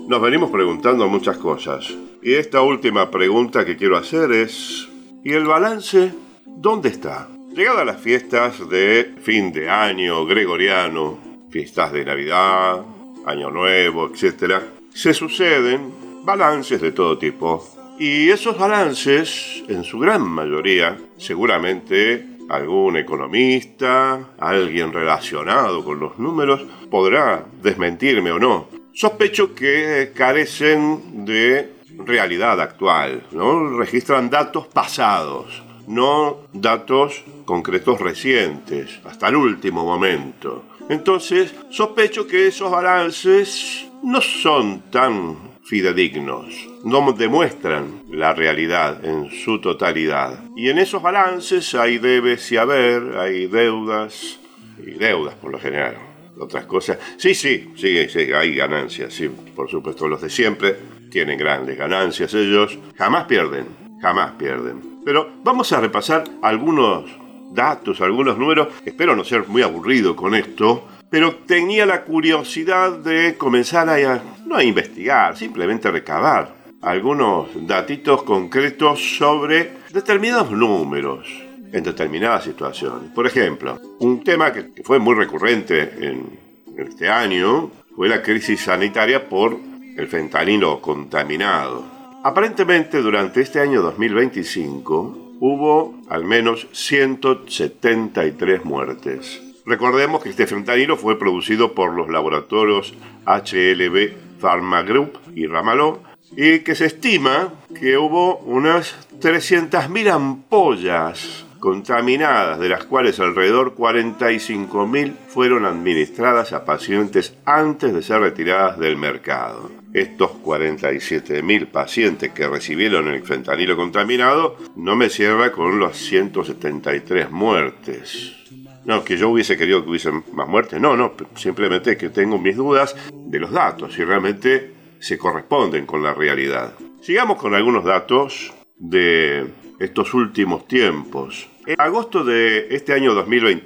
Nos venimos preguntando muchas cosas. Y esta última pregunta que quiero hacer es: ¿y el balance dónde está? Llegadas las fiestas de fin de año gregoriano, fiestas de Navidad, Año Nuevo, etc., se suceden balances de todo tipo. Y esos balances, en su gran mayoría, seguramente algún economista, alguien relacionado con los números, podrá desmentirme o no. Sospecho que carecen de realidad actual, ¿no? Registran datos pasados, no datos concretos recientes, hasta el último momento. Entonces, sospecho que esos balances no son tan fidedignos, no demuestran la realidad en su totalidad. Y en esos balances hay debes y haber, hay deudas y deudas por lo general. Otras cosas, sí, hay ganancias, sí, por supuesto, los de siempre tienen grandes ganancias, ellos jamás pierden. Pero vamos a repasar algunos datos, algunos números. Espero no ser muy aburrido con esto, pero tenía la curiosidad de comenzar no a investigar, simplemente a recabar algunos datitos concretos sobre determinados números en determinadas situaciones. Por ejemplo, un tema que fue muy recurrente en este año fue la crisis sanitaria por el fentanilo contaminado. Aparentemente, durante este año 2025 hubo al menos 173 muertes. Recordemos que este fentanilo fue producido por los laboratorios HLB Pharma Group y Ramalho, y que se estima que hubo unas 300.000 ampollas contaminadas, de las cuales alrededor 45.000 fueron administradas a pacientes antes de ser retiradas del mercado. Estos 47.000 pacientes que recibieron el fentanilo contaminado no me cierra con las 173 muertes. No, que yo hubiese querido que hubiesen más muertes. No, simplemente que tengo mis dudas de los datos, si realmente se corresponden con la realidad. Sigamos con algunos datos de estos últimos tiempos. En agosto de este año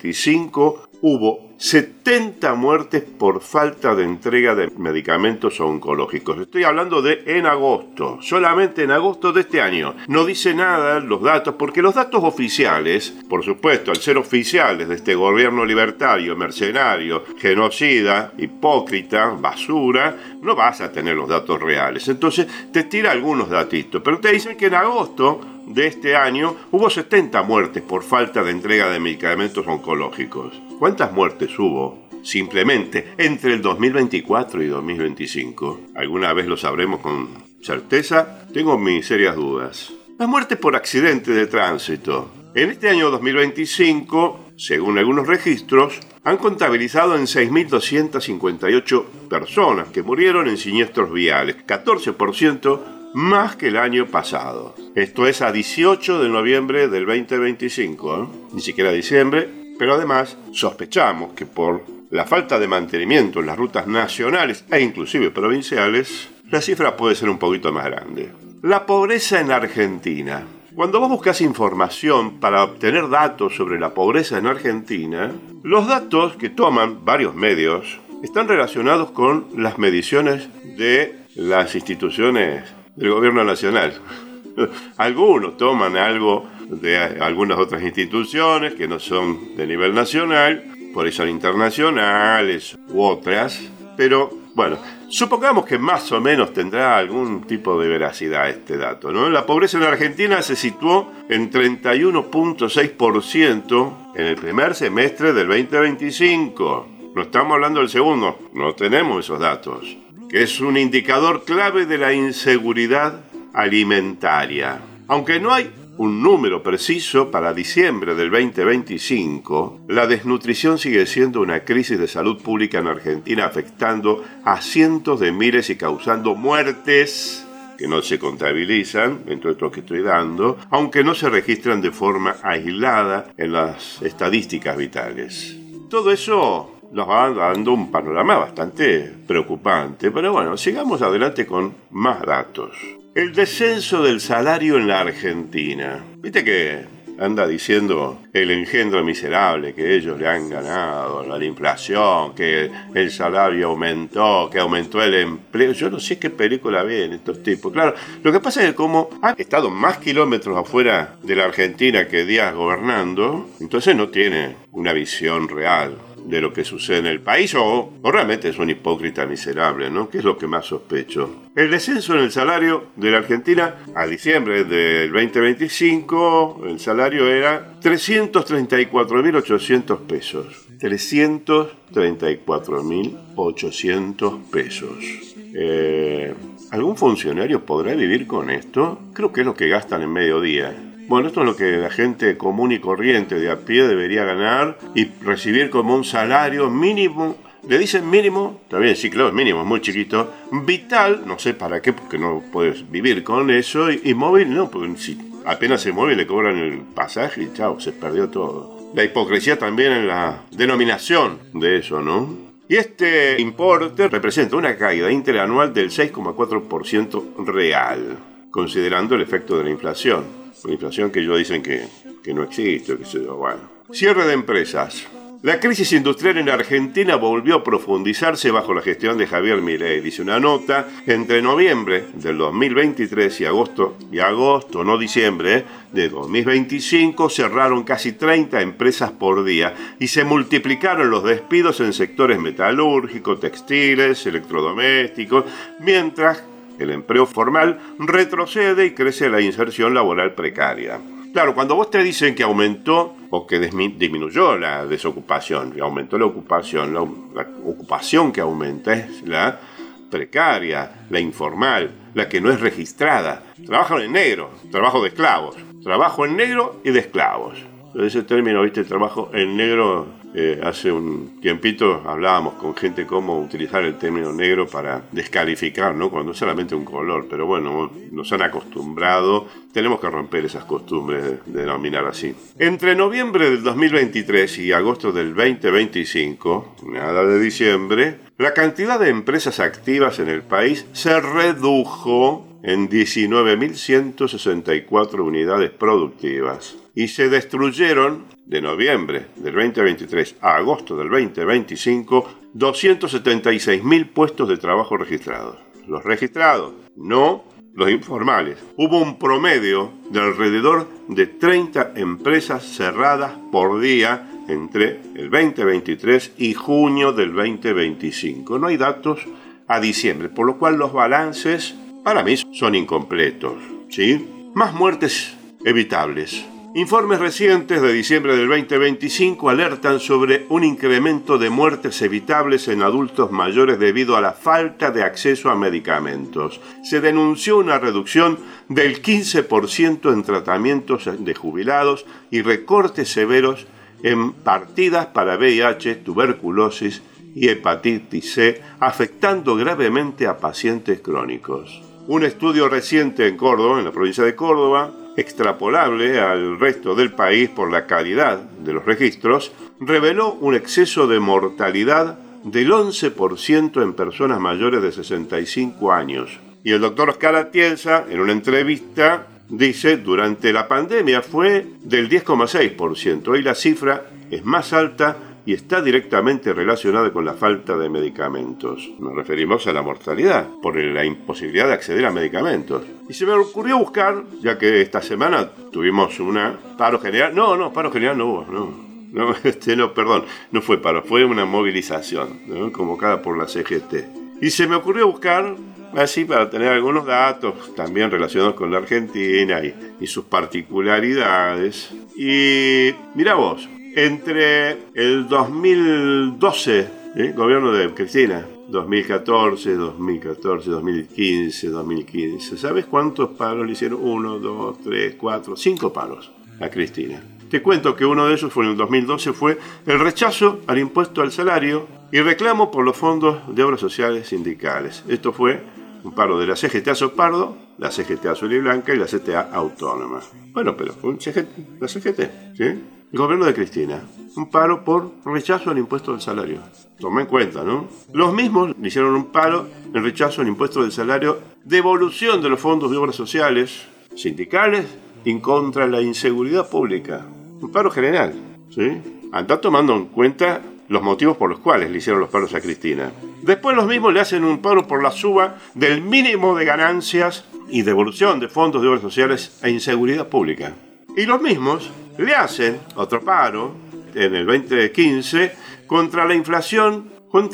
2025 hubo 70 muertes por falta de entrega de medicamentos oncológicos. Estoy hablando de en agosto, solamente en agosto de este año. No dice nada los datos, porque los datos oficiales, por supuesto, al ser oficiales de este gobierno libertario, mercenario, genocida, hipócrita, basura, no vas a tener los datos reales. Entonces te tira algunos datitos, pero te dicen que en agosto de este año hubo 70 muertes por falta de entrega de medicamentos oncológicos. ¿Cuántas muertes hubo simplemente entre el 2024 y 2025? ¿Alguna vez lo sabremos con certeza? Tengo mis serias dudas. Las muertes por accidente de tránsito. En este año 2025, según algunos registros, han contabilizado en 6.258 personas que murieron en siniestros viales, 14% más que el año pasado. Esto es a 18 de noviembre del 2025, ni siquiera diciembre, pero además sospechamos que por la falta de mantenimiento en las rutas nacionales e inclusive provinciales, la cifra puede ser un poquito más grande. La pobreza en Argentina. Cuando vos buscas información para obtener datos sobre la pobreza en Argentina, los datos que toman varios medios están relacionados con las mediciones de las instituciones del gobierno nacional. Algunos toman algo de algunas otras instituciones que no son de nivel nacional, por eso son internacionales u otras, pero bueno, supongamos que más o menos tendrá algún tipo de veracidad este dato, ¿no? La pobreza en Argentina se situó en 31.6% en el primer semestre del 2025. No estamos hablando del segundo, no tenemos esos datos, que es un indicador clave de la inseguridad alimentaria. Aunque no hay un número preciso para diciembre del 2025, la desnutrición sigue siendo una crisis de salud pública en Argentina, afectando a cientos de miles y causando muertes que no se contabilizan, entre otros que estoy dando, aunque no se registran de forma aislada en las estadísticas vitales. Todo eso nos va dando un panorama bastante preocupante, pero bueno, sigamos adelante con más datos. El descenso del salario en la Argentina. Viste que anda diciendo el engendro miserable que ellos le han ganado, la inflación, que el salario aumentó, que aumentó el empleo. Yo no sé qué película ven estos tipos. Claro, lo que pasa es que como han estado más kilómetros afuera de la Argentina que Díaz gobernando, entonces no tiene una visión real de lo que sucede en el país, o realmente es un hipócrita miserable, ¿no? Que es lo que más sospecho. El descenso en el salario de la Argentina a diciembre del 2025, el salario era 334.800 pesos. 334.800 pesos. ¿Algún funcionario podrá vivir con esto? Creo que es lo que gastan en mediodía. Bueno, esto es lo que la gente común y corriente de a pie debería ganar y recibir como un salario mínimo. Le dicen mínimo, también sí, claro, mínimo, es muy chiquito. Vital, no sé para qué, porque no puedes vivir con eso. Y móvil, no, porque si apenas se mueve le cobran el pasaje y chao, se perdió todo. La hipocresía también en la denominación de eso, ¿no? Y este importe representa una caída interanual del 6,4% real, considerando el efecto de la inflación. La inflación que ellos dicen que no existe, que se, bueno. Cierre de empresas. La crisis industrial en Argentina volvió a profundizarse bajo la gestión de Javier Milei. Dice una nota, entre noviembre del 2023 y agosto, no diciembre, de 2025, cerraron casi 30 empresas por día y se multiplicaron los despidos en sectores metalúrgicos, textiles, electrodomésticos, mientras el empleo formal retrocede y crece la inserción laboral precaria. Claro, cuando vos te dicen que aumentó o que disminuyó la desocupación, que aumentó la ocupación, la ocupación que aumenta es la precaria, la informal, la que no es registrada. Trabajan en negro, trabajo de esclavos. Trabajo en negro y de esclavos. Ese término, ¿viste? Trabajo en negro. Hace un tiempito hablábamos con gente cómo utilizar el término negro para descalificar, ¿no? Cuando es solamente un color, pero bueno, nos han acostumbrado, tenemos que romper esas costumbres de denominar así. Entre noviembre del 2023 y agosto del 2025, nada de diciembre, la cantidad de empresas activas en el país se redujo en 19.164 unidades productivas y se destruyeron de noviembre del 2023 a agosto del 2025 276.000 puestos de trabajo registrados. Los registrados, no los informales. Hubo un promedio de alrededor de 30 empresas cerradas por día entre el 2023 y junio del 2025. No hay datos a diciembre, por lo cual los balances para mí son incompletos, ¿sí? Más muertes evitables. Informes recientes de diciembre del 2025 alertan sobre un incremento de muertes evitables en adultos mayores debido a la falta de acceso a medicamentos. Se denunció una reducción del 15% en tratamientos de jubilados y recortes severos en partidas para VIH, tuberculosis y hepatitis C, afectando gravemente a pacientes crónicos. Un estudio reciente en Córdoba, en la provincia de Córdoba, extrapolable al resto del país por la calidad de los registros, reveló un exceso de mortalidad del 11% en personas mayores de 65 años. Y el doctor Oscar Atienza, en una entrevista, dice, durante la pandemia fue del 10,6%. Hoy la cifra es más alta y está directamente relacionada con la falta de medicamentos. Nos referimos a la mortalidad, por la imposibilidad de acceder a medicamentos. Y se me ocurrió buscar, ya que esta semana tuvimos una paro general. Paro general no hubo, no fue paro, fue una movilización, ¿no? Convocada por la CGT. Y se me ocurrió buscar, así para tener algunos datos también relacionados con la Argentina y sus particularidades. Y mira vos, entre el 2012, gobierno de Cristina, 2014, 2015, ¿sabes cuántos paros le hicieron? 1, 2, 3, 4, 5 paros a Cristina. Te cuento que uno de esos fue en el 2012, fue el rechazo al impuesto al salario y reclamo por los fondos de obras sociales sindicales. Esto fue un paro de la CGT Azopardo, la CGT Azul y Blanca y la CTA Autónoma. Bueno, pero fue la CGT, ¿sí? El gobierno de Cristina. Un paro por rechazo al impuesto del salario. Toma en cuenta, ¿no? Los mismos le hicieron un paro en rechazo al impuesto del salario, devolución de los fondos de obras sociales, sindicales y contra la inseguridad pública. Un paro general, ¿sí? Anda tomando en cuenta los motivos por los cuales le hicieron los paros a Cristina. Después los mismos le hacen un paro por la suba del mínimo de ganancias y devolución de fondos de obras sociales e inseguridad pública. Y los mismos le hacen otro paro en el 2015 contra la inflación,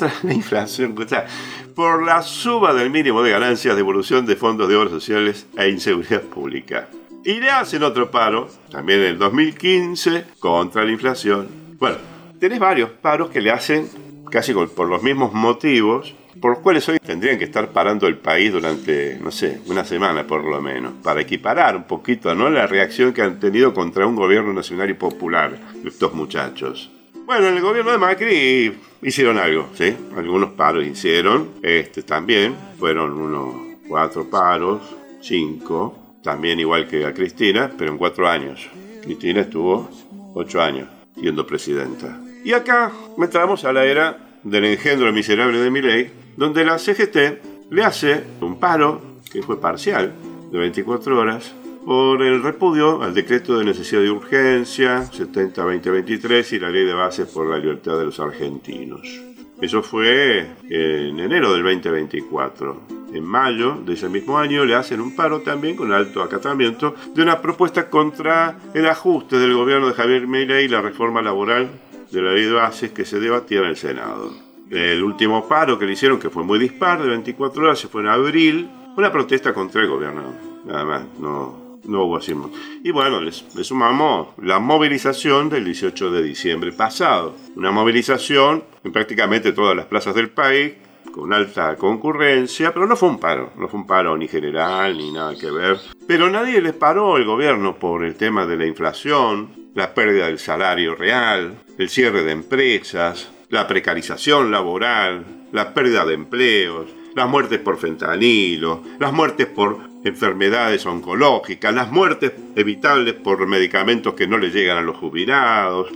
por la suba del mínimo de ganancias, devolución de fondos de obras sociales e inseguridad pública. Y le hacen otro paro, también en el 2015, contra la inflación. Bueno, tenés varios paros que le hacen casi por los mismos motivos, por los cuales hoy tendrían que estar parando el país durante, no sé, una semana por lo menos, para equiparar un poquito, ¿no?, la reacción que han tenido contra un gobierno nacional y popular estos muchachos. Bueno, en el gobierno de Macri hicieron algo, ¿sí? Algunos paros hicieron, también fueron unos 4 paros, 5, también igual que a Cristina, pero en 4 años. Cristina estuvo 8 años siendo presidenta. Y acá entramos a la era del engendro miserable de Milei, donde la CGT le hace un paro, que fue parcial, de 24 horas, por el repudio al decreto de necesidad de urgencia 70-2023 y la ley de bases por la libertad de los argentinos. Eso fue en enero del 2024. En mayo de ese mismo año le hacen un paro también con alto acatamiento de una propuesta contra el ajuste del gobierno de Javier Milei y la reforma laboral de la ley de bases que se debatía en el Senado. El último paro que le hicieron, que fue muy dispar, de 24 horas, se fue en abril, una protesta contra el gobierno. Nada más, no hubo así. Y bueno, le sumamos la movilización del 18 de diciembre pasado. Una movilización en prácticamente todas las plazas del país, con alta concurrencia, pero no fue un paro ni general ni nada que ver. Pero nadie les paró el gobierno por el tema de la inflación, la pérdida del salario real, el cierre de empresas, la precarización laboral, la pérdida de empleos, las muertes por fentanilo, las muertes por enfermedades oncológicas, las muertes evitables por medicamentos que no le llegan a los jubilados.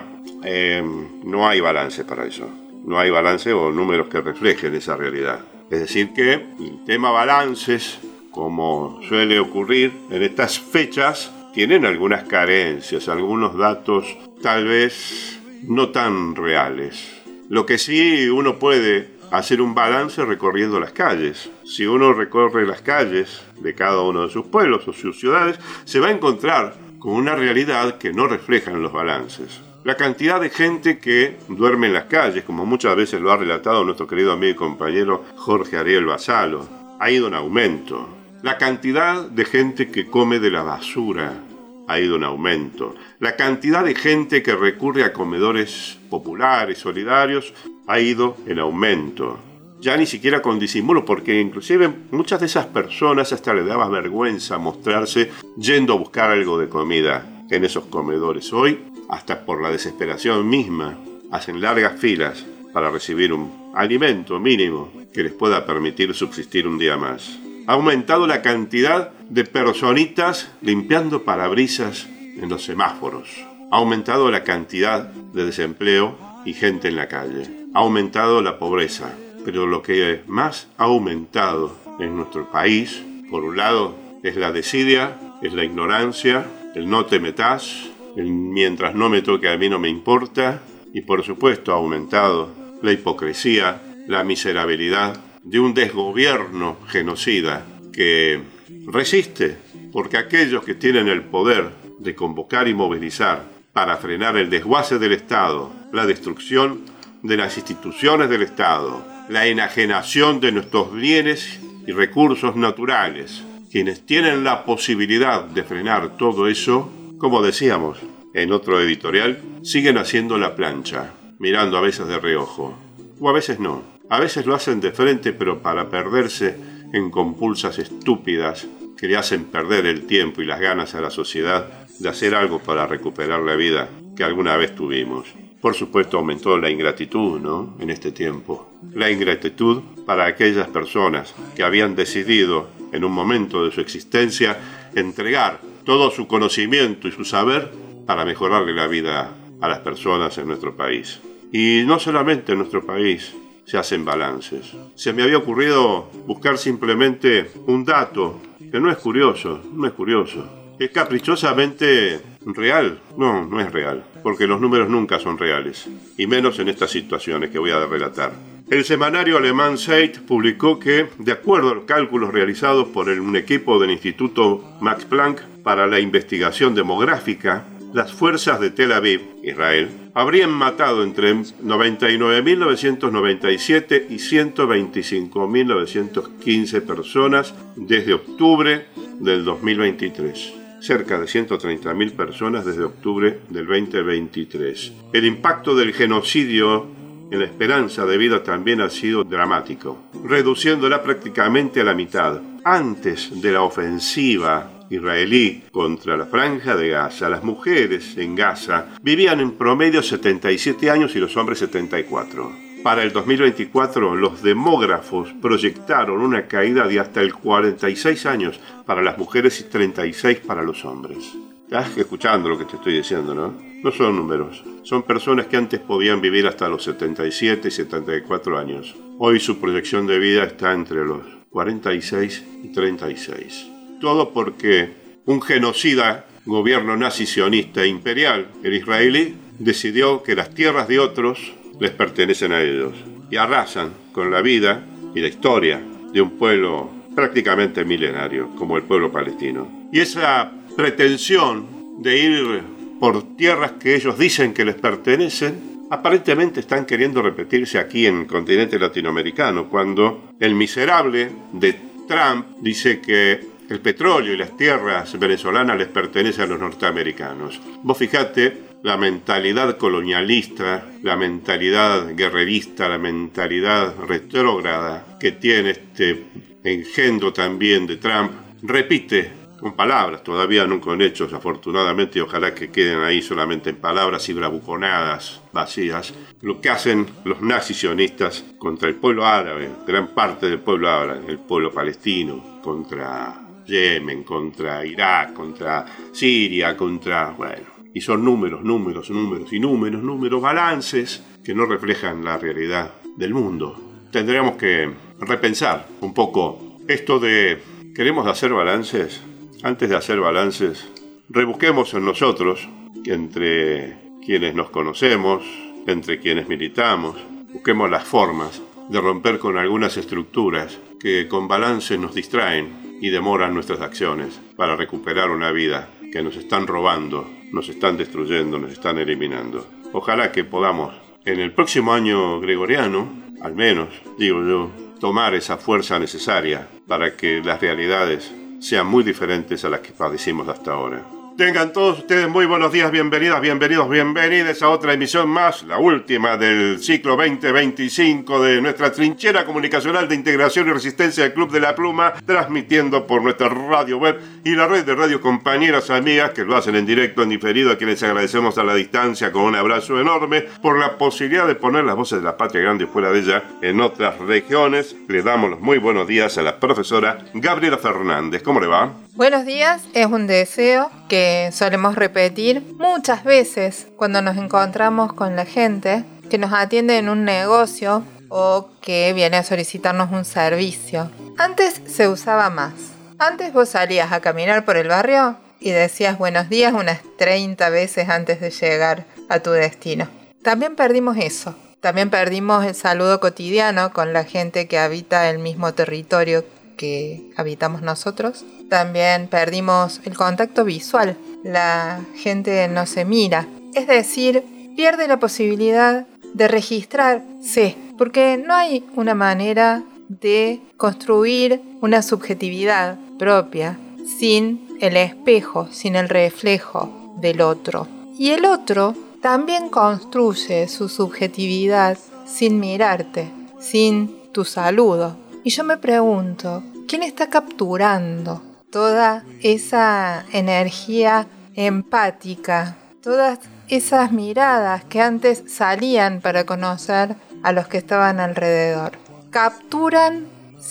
No hay balance para eso. No hay balance o números que reflejen esa realidad. Es decir que el tema balances, como suele ocurrir en estas fechas, tienen algunas carencias, algunos datos tal vez no tan reales. Lo que sí uno puede hacer un balance recorriendo las calles. Si uno recorre las calles de cada uno de sus pueblos o sus ciudades, se va a encontrar con una realidad que no reflejan los balances. La cantidad de gente que duerme en las calles, como muchas veces lo ha relatado nuestro querido amigo y compañero Jorge Ariel Basalo, ha ido en aumento. La cantidad de gente que come de la basura ha ido en aumento. La cantidad de gente que recurre a comedores populares, solidarios, ha ido en aumento. Ya ni siquiera con disimulo, porque inclusive muchas de esas personas hasta les daba vergüenza mostrarse yendo a buscar algo de comida en esos comedores. Hoy, hasta por la desesperación misma, hacen largas filas para recibir un alimento mínimo que les pueda permitir subsistir un día más. Ha aumentado la cantidad de personitas limpiando parabrisas en los semáforos. Ha aumentado la cantidad de desempleo y gente en la calle. Ha aumentado la pobreza. Pero lo que más ha aumentado en nuestro país, por un lado, es la desidia, es la ignorancia, el no te metas, el mientras no me toque a mí no me importa, y por supuesto ha aumentado la hipocresía, la miserabilidad de un desgobierno genocida que resiste, porque aquellos que tienen el poder de convocar y movilizar para frenar el desguace del Estado, la destrucción de las instituciones del Estado, la enajenación de nuestros bienes y recursos naturales, quienes tienen la posibilidad de frenar todo eso, como decíamos en otro editorial, siguen haciendo la plancha, mirando a veces de reojo, o a veces no. A veces lo hacen de frente, pero para perderse en compulsas estúpidas que le hacen perder el tiempo y las ganas a la sociedad de hacer algo para recuperar la vida que alguna vez tuvimos. Por supuesto, aumentó la ingratitud, ¿no?, en este tiempo. La ingratitud para aquellas personas que habían decidido, en un momento de su existencia, entregar todo su conocimiento y su saber para mejorarle la vida a las personas en nuestro país. Y no solamente en nuestro país se hacen balances. Se me había ocurrido buscar simplemente un dato que no es curioso. ¿Es caprichosamente real? No, no es real, porque los números nunca son reales, y menos en estas situaciones que voy a relatar. El semanario alemán Zeit publicó que, de acuerdo a los cálculos realizados por un equipo del Instituto Max Planck para la investigación demográfica, las fuerzas de Tel Aviv, Israel, habrían matado entre 99.997 y 125.915 personas desde octubre del 2023. Cerca de 130.000 personas desde octubre del 2023. El impacto del genocidio en la esperanza de vida también ha sido dramático, reduciéndola prácticamente a la mitad. Antes de la ofensiva israelí contra la Franja de Gaza, las mujeres en Gaza vivían en promedio 77 años y los hombres 74. Para el 2024, los demógrafos proyectaron una caída de hasta el 46 años para las mujeres y 36 para los hombres. Estás escuchando lo que te estoy diciendo, ¿no? No son números, son personas que antes podían vivir hasta los 77 y 74 años. Hoy su proyección de vida está entre los 46 y 36. Todo porque un genocida gobierno nazi sionista imperial, el israelí, decidió que las tierras de otros les pertenecen a ellos y arrasan con la vida y la historia de un pueblo prácticamente milenario como el pueblo palestino. Y esa pretensión de ir por tierras que ellos dicen que les pertenecen, aparentemente están queriendo repetirse aquí en el continente latinoamericano, cuando el miserable de Trump dice que el petróleo y las tierras venezolanas les pertenecen a los norteamericanos. Vos fijate la mentalidad colonialista, la mentalidad guerrerista, la mentalidad retrógrada que tiene este engendro también de Trump. Repite con palabras, todavía no con hechos, afortunadamente, y ojalá que queden ahí solamente en palabras y bravuconadas vacías, lo que hacen los nazis sionistas contra el pueblo árabe, gran parte del pueblo árabe, el pueblo palestino, contra Yemen, contra Irak, contra Siria, y son números, balances que no reflejan la realidad del mundo. Tendríamos que repensar un poco esto de, ¿queremos hacer balances? Antes de hacer balances, rebusquemos en nosotros, entre quienes nos conocemos, entre quienes militamos, busquemos las formas de romper con algunas estructuras que con balances nos distraen y demoran nuestras acciones para recuperar una vida que nos están robando, nos están destruyendo, nos están eliminando. Ojalá que podamos, en el próximo año gregoriano, al menos, digo yo, tomar esa fuerza necesaria para que las realidades sean muy diferentes a las que padecimos hasta ahora. Tengan todos ustedes muy buenos días, bienvenidas, bienvenidos a otra emisión más, la última del ciclo 2025 de nuestra trinchera comunicacional de integración y resistencia del Club de la Pluma, transmitiendo por nuestra radio web y la red de radio compañeras amigas que lo hacen en directo, en diferido, a quienes agradecemos a la distancia con un abrazo enorme por la posibilidad de poner las voces de la patria grande fuera de ella en otras regiones. Le damos los muy buenos días a la profesora Gabriela Fernández. ¿Cómo le va? Buenos días, es un deseo que solemos repetir muchas veces cuando nos encontramos con la gente que nos atiende en un negocio o que viene a solicitarnos un servicio. Antes se usaba más. Antes vos salías a caminar por el barrio y decías buenos días unas 30 veces antes de llegar a tu destino. También perdimos eso. También perdimos el saludo cotidiano con la gente que habita el mismo territorio que habitamos nosotros. También perdimos el contacto visual. La gente no se mira. Es decir, pierde la posibilidad de registrarse, porque no hay una manera de construir una subjetividad propia sin el espejo, sin el reflejo del otro. Y el otro también construye su subjetividad sin mirarte, sin tu saludo. Y yo me pregunto, ¿quién está capturando toda esa energía empática, todas esas miradas que antes salían para conocer a los que estaban alrededor? Capturan,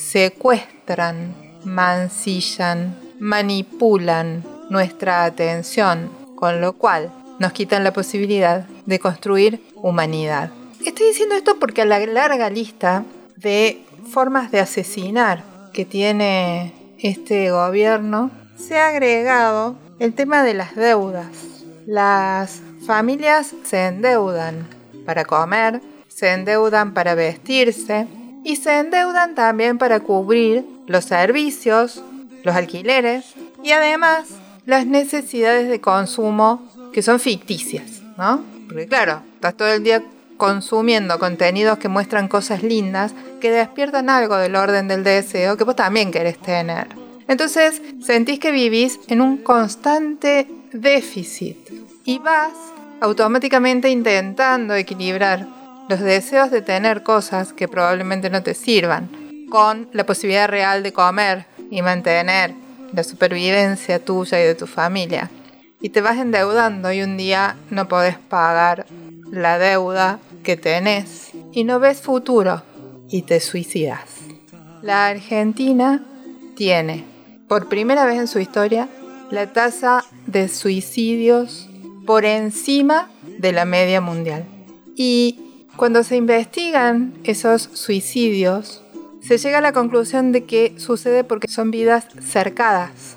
secuestran, mancillan, manipulan nuestra atención, con lo cual nos quitan la posibilidad de construir humanidad. Estoy diciendo esto porque a la larga lista de formas de asesinar que tiene este gobierno se ha agregado el tema de las deudas. Las familias se endeudan para comer, se endeudan para vestirse y se endeudan también para cubrir los servicios, los alquileres y además las necesidades de consumo que son ficticias, ¿no? Porque claro, estás todo el día consumiendo contenidos que muestran cosas lindas que despiertan algo del orden del deseo que vos también querés tener. Entonces sentís que vivís en un constante déficit y vas automáticamente intentando equilibrar los deseos de tener cosas que probablemente no te sirvan con la posibilidad real de comer y mantener la supervivencia tuya y de tu familia. Y te vas endeudando y un día no podés pagar la deuda que tenés y no ves futuro y te suicidas. La Argentina tiene, por primera vez en su historia, la tasa de suicidios por encima de la media mundial. Y cuando se investigan esos suicidios, se llega a la conclusión de que sucede porque son vidas cercadas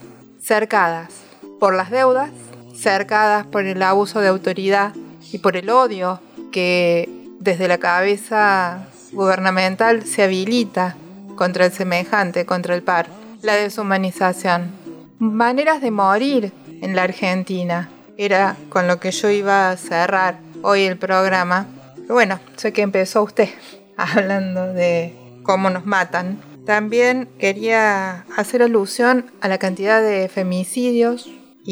por las deudas, cercadas por el abuso de autoridad y por el odio que desde la cabeza gubernamental se habilita contra el semejante, contra el par, la deshumanización. Maneras de morir en la Argentina era con lo que yo iba a cerrar hoy el programa. Pero bueno, sé que empezó usted hablando de cómo nos matan. También quería hacer alusión a la cantidad de femicidios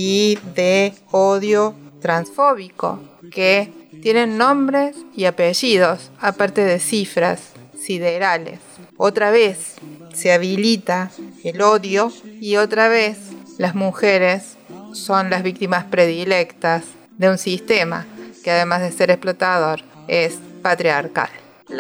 y de odio transfóbico que tienen nombres y apellidos, aparte de cifras siderales. Otra vez se habilita el odio y otra vez las mujeres son las víctimas predilectas de un sistema que además de ser explotador es patriarcal.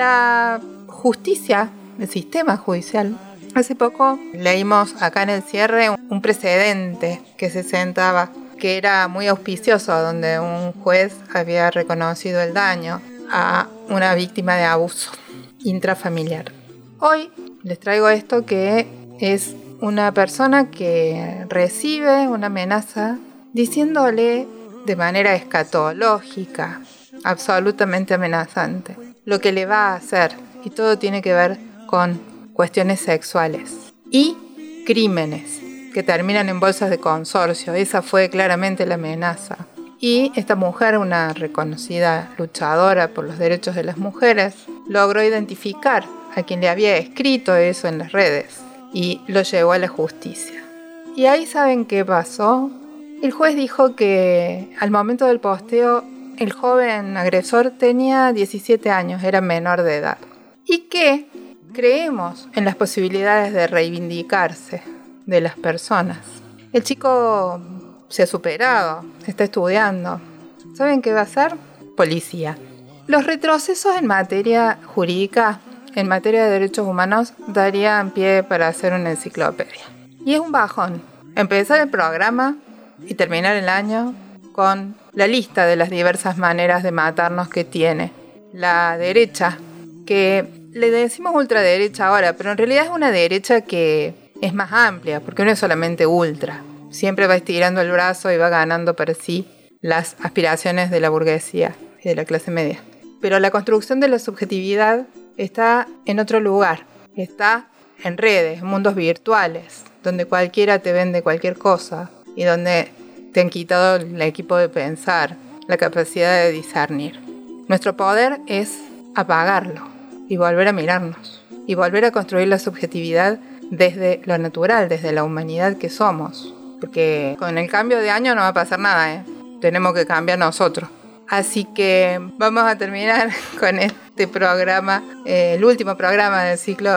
La justicia, el sistema judicial, hace poco leímos acá en el cierre un precedente que se sentaba, que era muy auspicioso, donde un juez había reconocido el daño a una víctima de abuso intrafamiliar. Hoy les traigo esto que es una persona que recibe una amenaza diciéndole de manera escatológica, absolutamente amenazante, lo que le va a hacer, y todo tiene que ver con cuestiones sexuales y crímenes que terminan en bolsas de consorcio. Esa fue claramente la amenaza. Y esta mujer, una reconocida luchadora por los derechos de las mujeres, logró identificar a quien le había escrito eso en las redes y lo llevó a la justicia. Y ahí, ¿saben qué pasó? El juez dijo que al momento del posteo el joven agresor tenía 17 años, era menor de edad, y que creemos en las posibilidades de reivindicarse de las personas. El chico se ha superado, está estudiando. ¿Saben qué va a hacer? Policía. Los retrocesos en materia jurídica, en materia de derechos humanos, darían pie para hacer una enciclopedia. Y es un bajón empezar el programa y terminar el año con la lista de las diversas maneras de matarnos que tiene la derecha, que le decimos ultraderecha ahora, pero en realidad es una derecha que es más amplia, porque no es solamente ultra. Siempre va estirando el brazo y va ganando para sí las aspiraciones de la burguesía y de la clase media. Pero la construcción de la subjetividad está en otro lugar, está en redes, en mundos virtuales, donde cualquiera te vende cualquier cosa y donde te han quitado el equipo de pensar, la capacidad de discernir. Nuestro poder es apagarlo y volver a mirarnos y volver a construir la subjetividad desde lo natural, desde la humanidad que somos. Porque con el cambio de año no va a pasar nada, Tenemos que cambiar nosotros. Así que vamos a terminar con este programa, el último programa del ciclo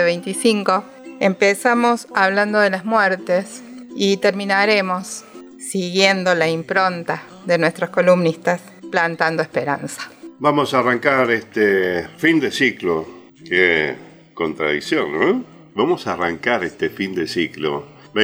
2025. Empezamos hablando de las muertes y terminaremos siguiendo la impronta de nuestros columnistas, plantando esperanza. Vamos a arrancar este fin de ciclo. Qué contradicción, ¿no? Vamos a arrancar este fin de ciclo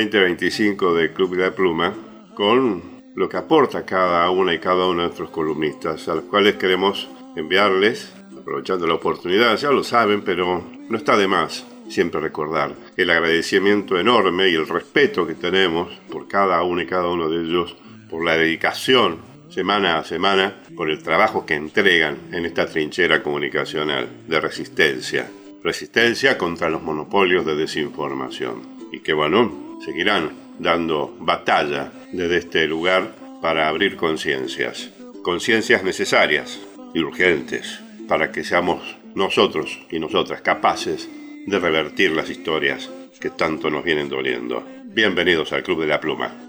2025 del Club de la Pluma con lo que aporta cada una y cada uno de nuestros columnistas, a los cuales queremos enviarles, aprovechando la oportunidad, ya lo saben, pero no está de más, siempre recordar el agradecimiento enorme y el respeto que tenemos por cada uno y cada uno de ellos, por la dedicación semana a semana, por el trabajo que entregan en esta trinchera comunicacional de resistencia. Resistencia contra los monopolios de desinformación. Y que bueno, seguirán dando batalla desde este lugar para abrir conciencias necesarias y urgentes, para que seamos nosotros y nosotras capaces de revertir las historias que tanto nos vienen doliendo. Bienvenidos al Club de la Pluma.